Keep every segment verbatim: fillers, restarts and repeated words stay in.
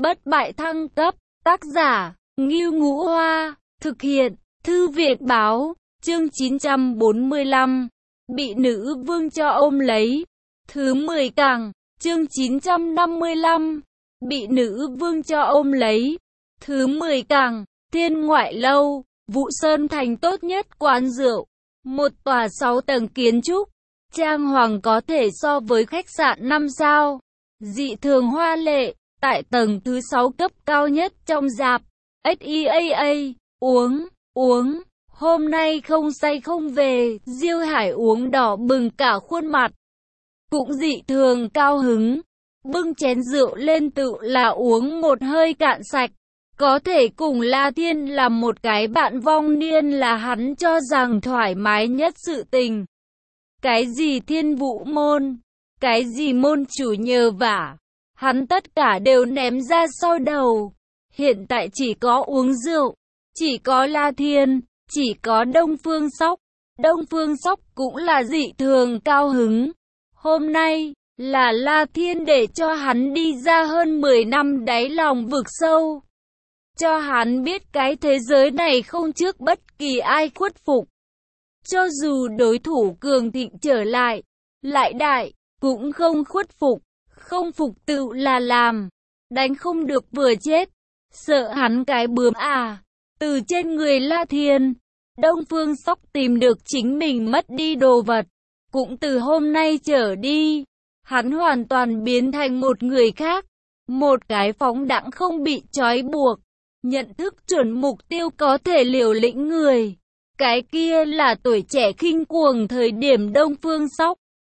bất bại thăng cấp, tác giả, Ngưu Ngũ Hoa, thực hiện, Thư viện Báo, chương chín trăm bốn mươi lăm, bị nữ vương cho ôm lấy, thứ mười càng, chương chín trăm năm mươi lăm, bị nữ vương cho ôm lấy, thứ mười càng, Thiên Ngoại Lâu, Vũ Sơn Thành tốt nhất quán rượu, một tòa sáu tầng kiến trúc, trang hoàng có thể so với khách sạn năm sao, dị thường hoa lệ, tại tầng thứ sáu cấp cao nhất trong rạp, ét i a a, uống, uống, hôm nay không say không về, Diêu Hải uống đỏ bừng cả khuôn mặt, cũng dị thường cao hứng, bưng chén rượu lên tự là uống một hơi cạn sạch. Có thể cùng La Thiên làm một cái bạn vong niên là hắn cho rằng thoải mái nhất sự tình. Cái gì thiên vũ môn, cái gì môn chủ nhờ vả, hắn tất cả đều ném ra sau đầu. Hiện tại chỉ có uống rượu, chỉ có La Thiên, chỉ có Đông Phương Sóc. Đông Phương Sóc cũng là dị thường cao hứng. Hôm nay là La Thiên để cho hắn đi ra hơn mười năm đáy lòng vực sâu. Cho hắn biết cái thế giới này không trước bất kỳ ai khuất phục. Cho dù đối thủ cường thịnh trở lại, lại đại, cũng không khuất phục. Không phục tự là làm, đánh không được vừa chết. Sợ hắn cái bướm à. Từ trên người La Thiên, Đông Phương Sóc tìm được chính mình mất đi đồ vật. Cũng từ hôm nay trở đi, hắn hoàn toàn biến thành một người khác. Một cái phóng đãng không bị trói buộc. Nhận thức chuẩn mục tiêu có thể liều lĩnh người. Cái kia là tuổi trẻ khinh cuồng thời điểm Đông Phương Sóc.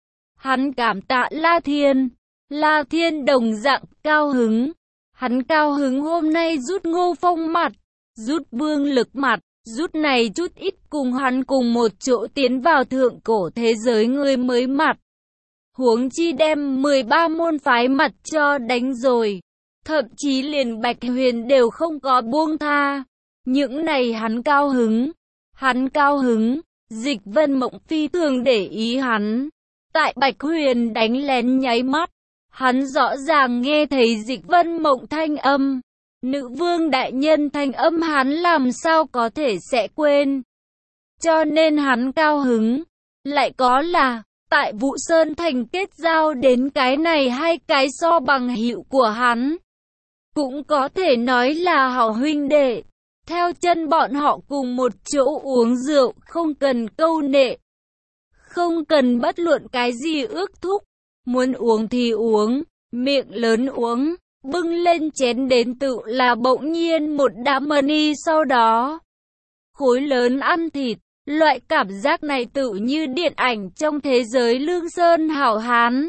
Hắn cảm tạ La Thiên. La Thiên đồng dạng cao hứng. Hắn cao hứng hôm nay rút Ngô Phong mặt, rút Vương Lực mặt, rút này chút ít cùng hắn cùng một chỗ tiến vào thượng cổ thế giới người mới mặt. Huống chi đem mười ba môn phái mặt cho đánh rồi. Thậm chí liền Bạch Huyền đều không có buông tha. Những này hắn cao hứng. Hắn cao hứng. Dịch Vân Mộng phi thường để ý hắn. Tại Bạch Huyền đánh lén nháy mắt, hắn rõ ràng nghe thấy Dịch Vân Mộng thanh âm. Nữ vương đại nhân thanh âm hắn làm sao có thể sẽ quên. Cho nên hắn cao hứng. Lại có là, tại Vũ Sơn Thành kết giao đến cái này hay cái so bằng hữu của hắn. Cũng có thể nói là hảo huynh đệ. Theo chân bọn họ cùng một chỗ uống rượu, không cần câu nệ. Không cần bất luận cái gì ước thúc. Muốn uống thì uống, miệng lớn uống, bưng lên chén đến tự là bỗng nhiên một đám money sau đó. Khối lớn ăn thịt, loại cảm giác này tự như điện ảnh trong thế giới Lương Sơn hảo hán.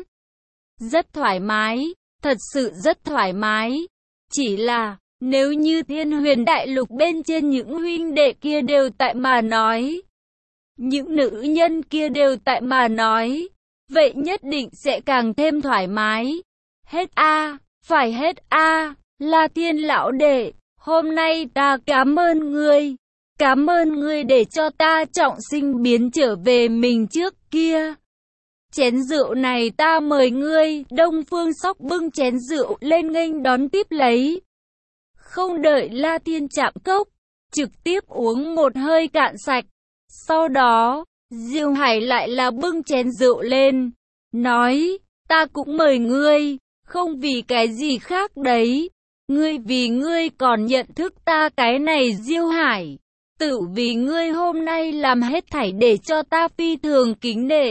Rất thoải mái, thật sự rất thoải mái. Chỉ là, nếu như Thiên Huyền Đại Lục bên trên những huynh đệ kia đều tại mà nói, những nữ nhân kia đều tại mà nói, vậy nhất định sẽ càng thêm thoải mái. Hết a, à, phải hết a, à, La Thiên lão đệ, hôm nay ta cảm ơn ngươi, cảm ơn ngươi để cho ta trọng sinh biến trở về mình trước kia. Chén rượu này ta mời ngươi. Đông Phương Sóc bưng chén rượu lên nghênh đón tiếp lấy. Không đợi La Thiên chạm cốc, trực tiếp uống một hơi cạn sạch. Sau đó, Diêu Hải lại là bưng chén rượu lên, nói, ta cũng mời ngươi, không vì cái gì khác đấy. Ngươi vì ngươi còn nhận thức ta cái này Diêu Hải. Tự vì ngươi hôm nay làm hết thảy để cho ta phi thường kính nể.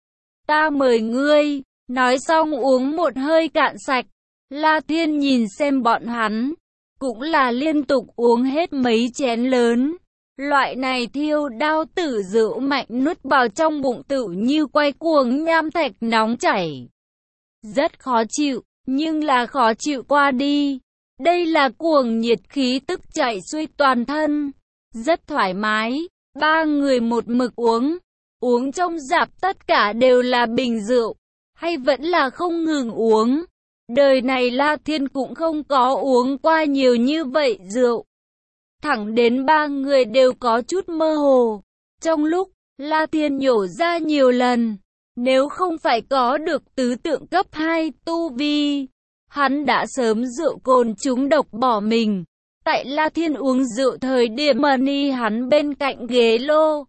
Ta mời ngươi, nói xong uống một hơi cạn sạch. La Thiên nhìn xem bọn hắn, cũng là liên tục uống hết mấy chén lớn. Loại này thiêu đao tử rượu mạnh nuốt vào trong bụng tự như quay cuồng nham thạch nóng chảy. Rất khó chịu, nhưng là khó chịu qua đi. Đây là cuồng nhiệt khí tức chảy xuôi toàn thân. Rất thoải mái, ba người một mực uống. Uống trong rạp tất cả đều là bình rượu, hay vẫn là không ngừng uống. Đời này La Thiên cũng không có uống qua nhiều như vậy rượu. Thẳng đến ba người đều có chút mơ hồ. Trong lúc La Thiên nhổ ra nhiều lần, nếu không phải có được tứ tượng cấp hai tu vi, Hắn đã sớm rượu cồn trúng độc bỏ mình. Tại La Thiên uống rượu thời điểm Money hắn bên cạnh ghế lô.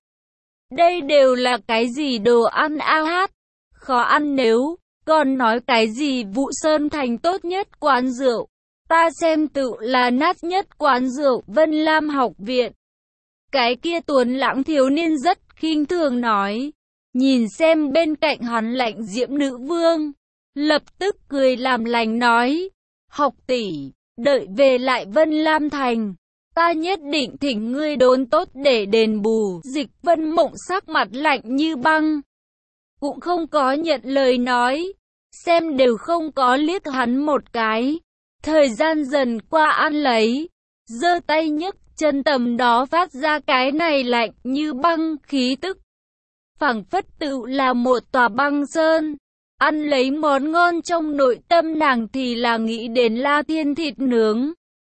Đây đều là cái gì đồ ăn a hát, khó ăn nếu, còn nói cái gì Vũ Sơn Thành tốt nhất quán rượu. Ta xem tự là nát nhất quán rượu Vân Lam học viện. Cái kia Tuấn Lãng thiếu niên rất khinh thường nói. Nhìn xem bên cạnh hắn Lạnh Diễm nữ vương. Lập tức cười làm lành nói. Học tỷ, đợi về lại Vân Lam Thành. Ta nhất định thỉnh ngươi đốn tốt để đền bù. Dịch Vân Mộng sắc mặt lạnh như băng. Cũng không có nhận lời nói. Xem đều không có liếc hắn một cái. Thời gian dần qua ăn lấy. Giơ tay nhấc chân tầm đó phát ra cái này lạnh như băng khí tức. Phảng phất tự là một tòa băng sơn. Ăn lấy món ngon trong nội tâm nàng thì là nghĩ đến La Thiên thịt nướng.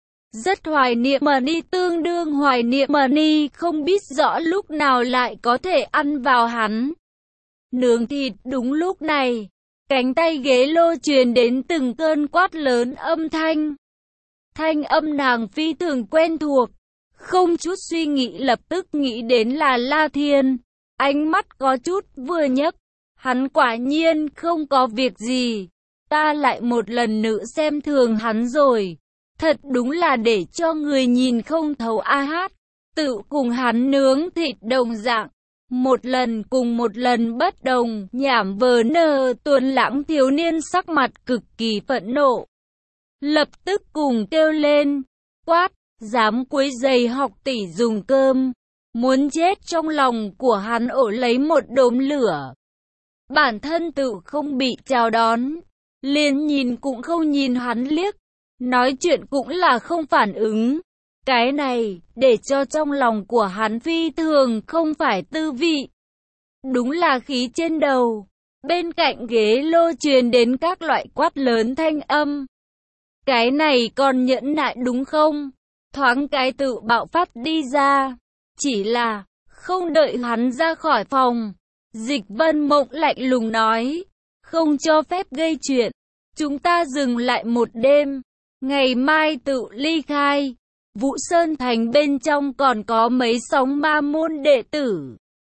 Rất hoài niệm Money, tương đương hoài niệm Money, không biết rõ lúc nào lại có thể ăn vào hắn. Nướng thịt. Đúng lúc này, cánh tay ghế lô truyền đến từng cơn quát lớn âm thanh. Thanh âm nàng phi thường quen thuộc, không chút suy nghĩ lập tức nghĩ đến là La Thiên. Ánh mắt có chút vừa nhấc, hắn quả nhiên không có việc gì. Ta lại một lần nữa xem thường hắn rồi. Thật đúng là để cho người nhìn không thấu a hát. Tự cùng hắn nướng thịt đồng dạng. Một lần cùng một lần bất đồng, nhảm vờ nờ. Tuấn Lãng thiếu niên sắc mặt cực kỳ phẫn nộ. Lập tức cùng kêu lên, quát, dám quấy rầy học tỷ dùng cơm. Muốn chết. Trong lòng của hắn ổ lấy một đốm lửa. Bản thân tự không bị chào đón, liền nhìn cũng không nhìn hắn liếc. Nói chuyện cũng là không phản ứng. Cái này, để cho trong lòng của hắn phi thường không phải tư vị. Đúng là khí trên đầu. Bên cạnh ghế lô truyền đến các loại quát lớn thanh âm. Cái này còn nhẫn nại đúng không? Thoáng cái tự bạo phát đi ra. Chỉ là, không đợi hắn ra khỏi phòng. Dịch Vân Mộng lạnh lùng nói. Không cho phép gây chuyện. Chúng ta dừng lại một đêm. Ngày mai tự ly khai. Vũ Sơn Thành bên trong còn có mấy sóng ma môn đệ tử.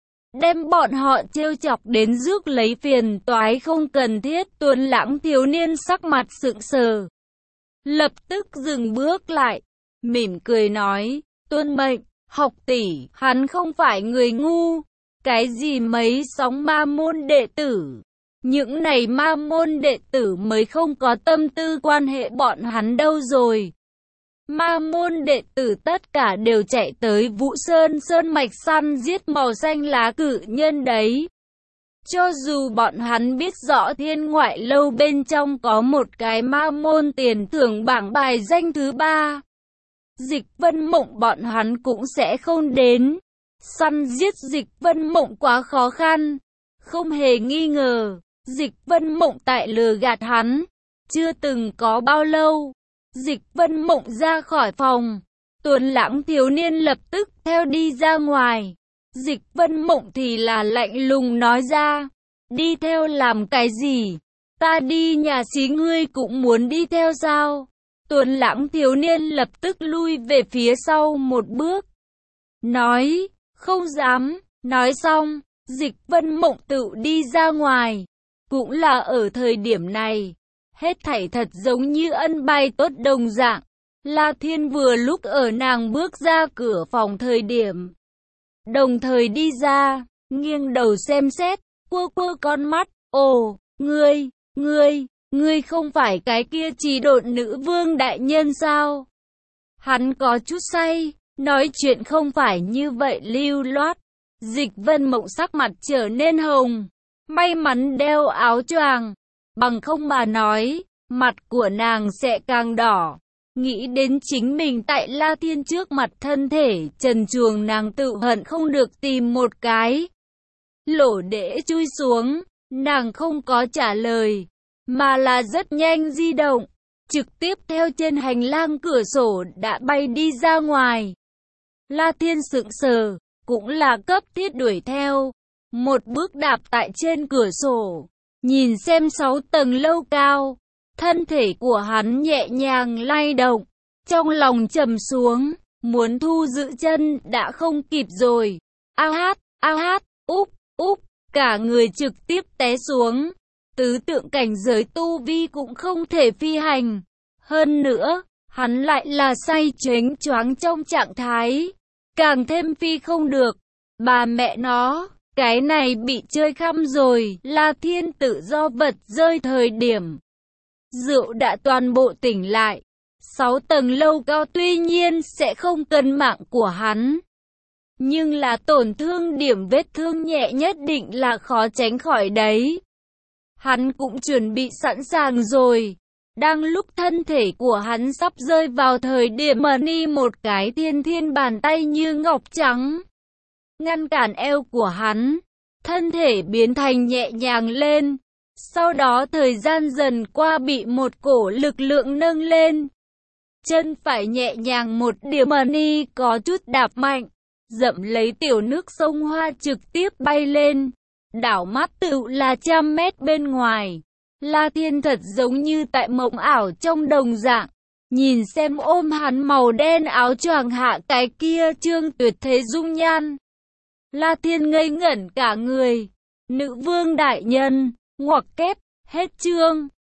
Đem bọn họ trêu chọc đến rước lấy phiền toái không cần thiết. Tuấn Lãng thiếu niên sắc mặt sững sờ. Lập tức dừng bước lại. Mỉm cười nói. Tuân mệnh, học tỷ, hắn không phải người ngu. Cái gì mấy sóng ma môn đệ tử. Những này ma môn đệ tử mới không có tâm tư quan hệ bọn hắn đâu rồi. Ma môn đệ tử tất cả đều chạy tới Vũ Sơn Sơn mạch săn giết màu xanh lá cự nhân đấy. Cho dù bọn hắn biết rõ Thiên Ngoại Lâu bên trong có một cái ma môn tiền thưởng bảng bài danh thứ ba. Dịch Vân Mộng bọn hắn cũng sẽ không đến. Săn giết Dịch Vân Mộng quá khó khăn. Không hề nghi ngờ. Dịch Vân Mộng tại lừa gạt hắn. Chưa từng có bao lâu. Dịch Vân Mộng ra khỏi phòng. Tuấn Lãng thiếu niên lập tức theo đi ra ngoài. Dịch Vân Mộng thì là lạnh lùng nói ra. Đi theo làm cái gì? Ta đi nhà xí ngươi cũng muốn đi theo sao? Tuấn Lãng thiếu niên lập tức lui về phía sau một bước. Nói, không dám. Nói xong, Dịch Vân Mộng tự đi ra ngoài. Cũng là ở thời điểm này, hết thảy thật giống như ân bay tốt đồng dạng. La Thiên vừa lúc ở nàng bước ra cửa phòng thời điểm. Đồng thời đi ra, nghiêng đầu xem xét, quơ quơ con mắt. Ồ, ngươi, ngươi, ngươi không phải cái kia Trì Độn nữ vương đại nhân sao? Hắn có chút say, nói chuyện không phải như vậy lưu loát. Dịch Vân Mộng sắc mặt trở nên hồng. May mắn đeo áo choàng, bằng không mà nói, mặt của nàng sẽ càng đỏ. Nghĩ đến chính mình tại La Thiên trước mặt thân thể trần truồng, nàng tự hận không được tìm một cái lỗ để chui xuống. Nàng không có trả lời, mà là rất nhanh di động, trực tiếp theo trên hành lang cửa sổ đã bay đi ra ngoài. La Thiên sững sờ, cũng là cấp thiết đuổi theo. Một bước đạp tại trên cửa sổ, nhìn xem sáu tầng lâu cao, thân thể của hắn nhẹ nhàng lay động, trong lòng trầm xuống, muốn thu giữ chân đã không kịp rồi. A hát, a hát, úp, úp, cả người trực tiếp té xuống. Tứ tượng cảnh giới tu vi cũng không thể phi hành. Hơn nữa, hắn lại là say chếnh choáng trong trạng thái, càng thêm phi không được. Bà mẹ nó, cái này bị chơi khăm rồi. La Thiên tự do vật rơi thời điểm rượu đã toàn bộ tỉnh lại. Sáu tầng lâu cao tuy nhiên sẽ không cần mạng của hắn, nhưng là tổn thương điểm vết thương nhẹ nhất định là khó tránh khỏi đấy. Hắn cũng chuẩn bị sẵn sàng rồi. Đang lúc thân thể của hắn sắp rơi vào thời điểm mà ni một cái thiên thiên bàn tay như ngọc trắng ngăn cản eo của hắn, thân thể biến thành nhẹ nhàng lên. Sau đó thời gian dần qua bị một cổ lực lượng nâng lên. Chân phải nhẹ nhàng một điểm mà ni có chút đạp mạnh, dậm lấy tiểu nước sông Hoa trực tiếp bay lên. Đảo mắt tựu là trăm mét bên ngoài. La Thiên thật giống như tại mộng ảo trong đồng dạng. Nhìn xem ôm hắn màu đen áo choàng hạ cái kia trương tuyệt thế dung nhan, La Thiên ngây ngẩn cả người. Nữ vương đại nhân, ngoặc kép, hết chương.